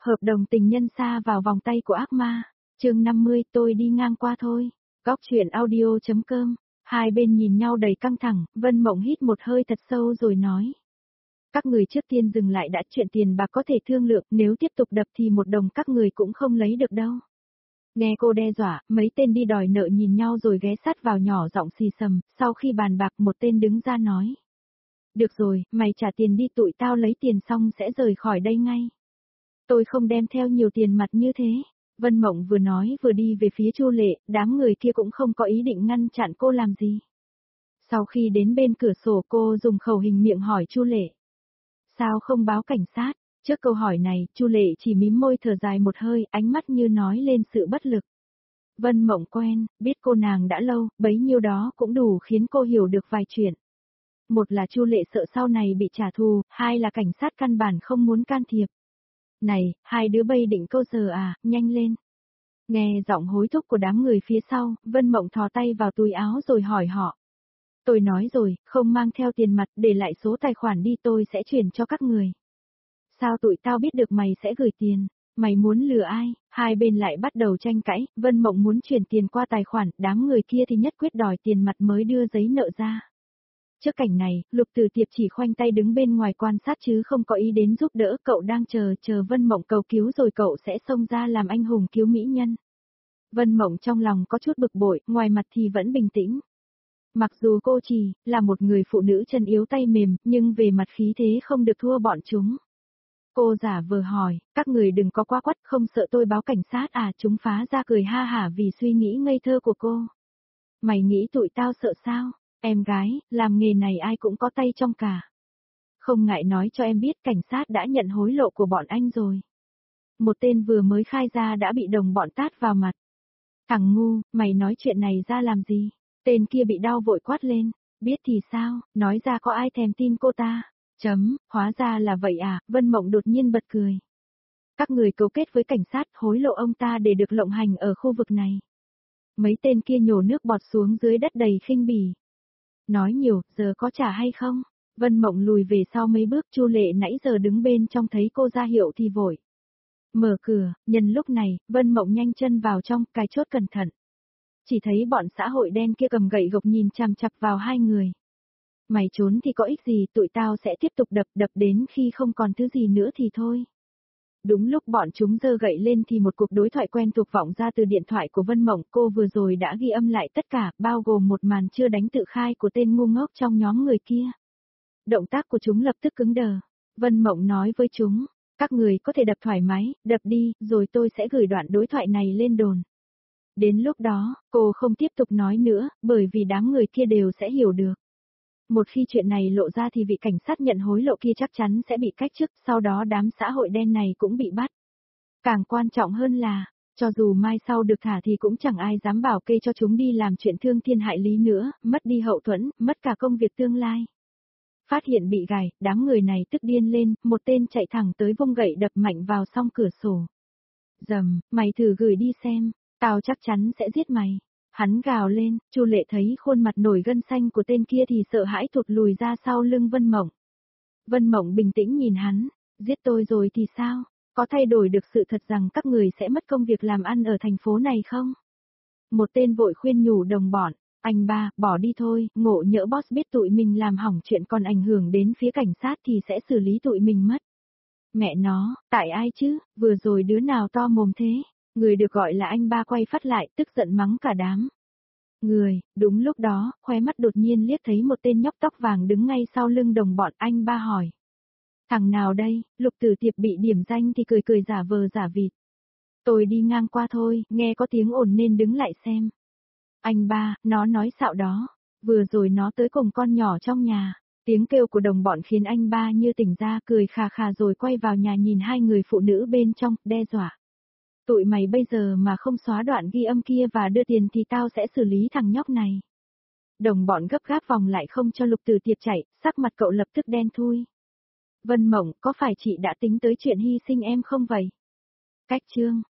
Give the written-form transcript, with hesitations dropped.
Hợp đồng tình nhân sa vào vòng tay của ác ma. Chương 50, tôi đi ngang qua thôi. Góc truyện audio.com. Hai bên nhìn nhau đầy căng thẳng, Vân Mộng hít một hơi thật sâu rồi nói. Các người trước tiên dừng lại đã, chuyện tiền bạc có thể thương lượng, nếu tiếp tục đập thì một đồng các người cũng không lấy được đâu. Nghe cô đe dọa, mấy tên đi đòi nợ nhìn nhau rồi ghé sát vào nhỏ giọng xì xầm, sau khi bàn bạc một tên đứng ra nói. Được rồi, mày trả tiền đi, tụi tao lấy tiền xong sẽ rời khỏi đây ngay. Tôi không đem theo nhiều tiền mặt như thế. Vân Mộng vừa nói vừa đi về phía Chu Lệ, đám người kia cũng không có ý định ngăn chặn cô làm gì. Sau khi đến bên cửa sổ cô dùng khẩu hình miệng hỏi Chu Lệ. Sao không báo cảnh sát? Trước câu hỏi này, Chu Lệ chỉ mím môi thở dài một hơi, ánh mắt như nói lên sự bất lực. Vân Mộng quen, biết cô nàng đã lâu, bấy nhiêu đó cũng đủ khiến cô hiểu được vài chuyện. Một là Chu Lệ sợ sau này bị trả thù, hai là cảnh sát căn bản không muốn can thiệp. Này, hai đứa bay định câu giờ à, nhanh lên. Nghe giọng hối thúc của đám người phía sau, Vân Mộng thò tay vào túi áo rồi hỏi họ. Tôi nói rồi, không mang theo tiền mặt, để lại số tài khoản đi, tôi sẽ chuyển cho các người. Sao tụi tao biết được mày sẽ gửi tiền? Mày muốn lừa ai? Hai bên lại bắt đầu tranh cãi, Vân Mộng muốn chuyển tiền qua tài khoản, đám người kia thì nhất quyết đòi tiền mặt mới đưa giấy nợ ra. Trước cảnh này, Lục Tử Tiệp chỉ khoanh tay đứng bên ngoài quan sát chứ không có ý đến giúp đỡ, cậu đang chờ Vân Mộng cầu cứu rồi cậu sẽ xông ra làm anh hùng cứu mỹ nhân. Vân Mộng trong lòng có chút bực bội, ngoài mặt thì vẫn bình tĩnh. Mặc dù cô chỉ là một người phụ nữ chân yếu tay mềm, nhưng về mặt khí thế không được thua bọn chúng. Cô giả vờ hỏi, các người đừng có quá quắt, không sợ tôi báo cảnh sát à? Chúng phá ra cười ha hả vì suy nghĩ ngây thơ của cô. Mày nghĩ tụi tao sợ sao? Em gái, làm nghề này ai cũng có tay trong cả. Không ngại nói cho em biết cảnh sát đã nhận hối lộ của bọn anh rồi. Một tên vừa mới khai ra đã bị đồng bọn tát vào mặt. Thằng ngu, mày nói chuyện này ra làm gì? Tên kia bị đau vội quát lên. Biết thì sao, nói ra có ai thèm tin cô ta? Hóa ra là vậy à, Vân Mộng đột nhiên bật cười. Các người cấu kết với cảnh sát hối lộ ông ta để được lộng hành ở khu vực này. Mấy tên kia nhổ nước bọt xuống dưới đất đầy khinh bỉ. Nói nhiều, giờ có trả hay không? Vân Mộng lùi về sau mấy bước, Chu Lệ nãy giờ đứng bên trong thấy cô ra hiệu thì vội. Mở cửa, nhân lúc này, Vân Mộng nhanh chân vào trong, cài chốt cẩn thận. Chỉ thấy bọn xã hội đen kia cầm gậy gộc nhìn chằm chằm vào hai người. Mày trốn thì có ích gì, tụi tao sẽ tiếp tục đập đến khi không còn thứ gì nữa thì thôi. Đúng lúc bọn chúng giơ gậy lên thì một cuộc đối thoại quen thuộc vọng ra từ điện thoại của Vân Mộng, cô vừa rồi đã ghi âm lại tất cả, bao gồm một màn chưa đánh tự khai của tên ngu ngốc trong nhóm người kia. Động tác của chúng lập tức cứng đờ. Vân Mộng nói với chúng, các người có thể đập thoải mái, đập đi, rồi tôi sẽ gửi đoạn đối thoại này lên đồn. Đến lúc đó, cô không tiếp tục nói nữa, bởi vì đám người kia đều sẽ hiểu được. Một khi chuyện này lộ ra thì vị cảnh sát nhận hối lộ kia chắc chắn sẽ bị cách chức, sau đó đám xã hội đen này cũng bị bắt. Càng quan trọng hơn là, cho dù mai sau được thả thì cũng chẳng ai dám bảo kê cho chúng đi làm chuyện thương thiên hại lý nữa, mất đi hậu thuẫn, mất cả công việc tương lai. Phát hiện bị gài, đám người này tức điên lên, một tên chạy thẳng tới vung gậy đập mạnh vào song cửa sổ. Dầm, mày thử gửi đi xem, tao chắc chắn sẽ giết mày. Hắn gào lên, Chu Lệ thấy khuôn mặt nổi gân xanh của tên kia thì sợ hãi thụt lùi ra sau lưng Vân Mộng. Vân Mộng bình tĩnh nhìn hắn, giết tôi rồi thì sao? Có thay đổi được sự thật rằng các người sẽ mất công việc làm ăn ở thành phố này không? Một tên vội khuyên nhủ đồng bọn, anh ba, bỏ đi thôi, ngộ nhỡ boss biết tụi mình làm hỏng chuyện còn ảnh hưởng đến phía cảnh sát thì sẽ xử lý tụi mình mất. Mẹ nó, tại ai chứ, vừa rồi đứa nào to mồm thế? Người được gọi là anh ba quay phát lại, tức giận mắng cả đám. Đúng lúc đó, khóe mắt đột nhiên liếc thấy một tên nhóc tóc vàng đứng ngay sau lưng đồng bọn, anh ba hỏi. Thằng nào đây? Lục Tử Tiệp bị điểm danh thì cười cười giả vờ giả vịt. Tôi đi ngang qua thôi, nghe có tiếng ồn nên đứng lại xem. Anh ba, nó nói xạo đó. Vừa rồi nó tới cùng con nhỏ trong nhà. Tiếng kêu của đồng bọn khiến anh ba như tỉnh ra, cười khà khà rồi quay vào nhà nhìn hai người phụ nữ bên trong, đe dọa. Tụi mày bây giờ mà không xóa đoạn ghi âm kia và đưa tiền thì tao sẽ xử lý thằng nhóc này. Đồng bọn gấp gáp vòng lại không cho Lục Tử Tiệp chạy, sắc mặt cậu lập tức đen thui. Vân Mộng, có phải chị đã tính tới chuyện hy sinh em không vậy? Cách chương.